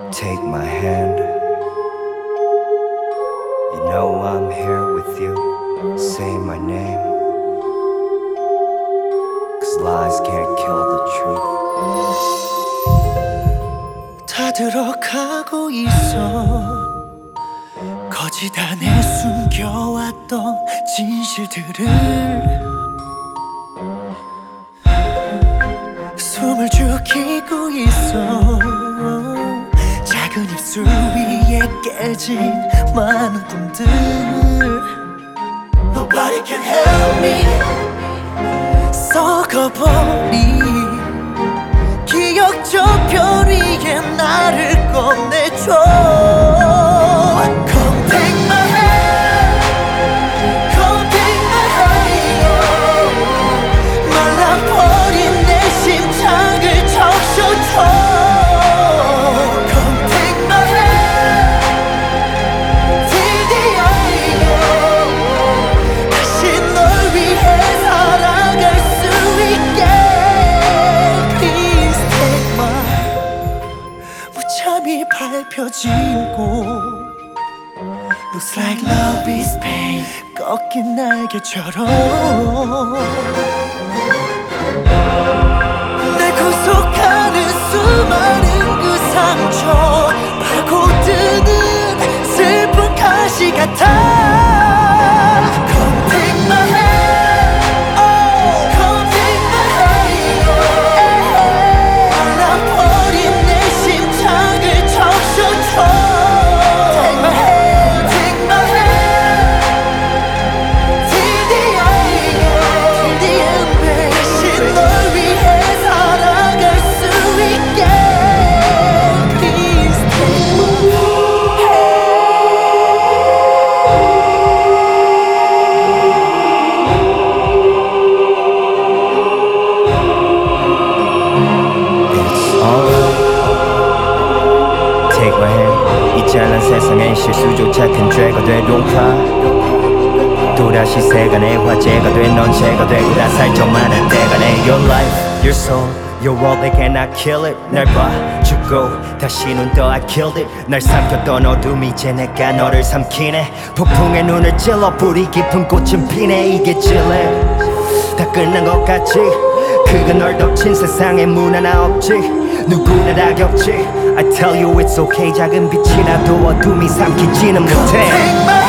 Take my hand. You know I'm here with you. Say my name. 'Cause lies can't kill the truth. 다 들어가고 있어. 거짓 안에 숨겨왔던 진실들을 숨을 죽이고 있어. 작은 입술 위에 깨진 많은 꿈들. Nobody can help me. 썩어버린 기억 저편 위에 나를 꺼내줘. Come take my hand. Come take my hand. 말라버린 내 심장을 적셔줘. Come take my hand. Till the end. 다시 널 위해 살아갈 수 있게. Please take my 무참히 밟혀진 곳. Looks like love is pain. 꺾인 날개처럼 날 구속하는 수많은 그 상처. 파고드는 슬픈 가시 같아. Come take my hand. Oh, come take my hand. 말라버린 내 심장을 적셔줘. Take my hand, take my hand. Till the end, till the end, baby. 다시 널 위해 살아갈 수 있게. Please take my It's alright. Take my hand. 이 찬란 세상엔 실수조차 큰 죄가 돼. Don't cry. 또다시 세간의 화제가 돼. 넌 죄가 되고 나 살쪄만한 때가 내. Your life, your soul, your world, they cannot kill it. 날 봐주고 다시 눈 떠. I killed it. 날 삼켰던 어둠 이제 내가 너를 삼키네. 폭풍에 눈을 찔러 불이 깊은 꽃은 피네. 이게 질래 다 끝난 것 같지. 그가 널 덮친 세상에 문 하나 없지. 누구나 다 겪지. I tell you it's okay. 작은 빛이라도 어둠이 삼키지는 못해. take my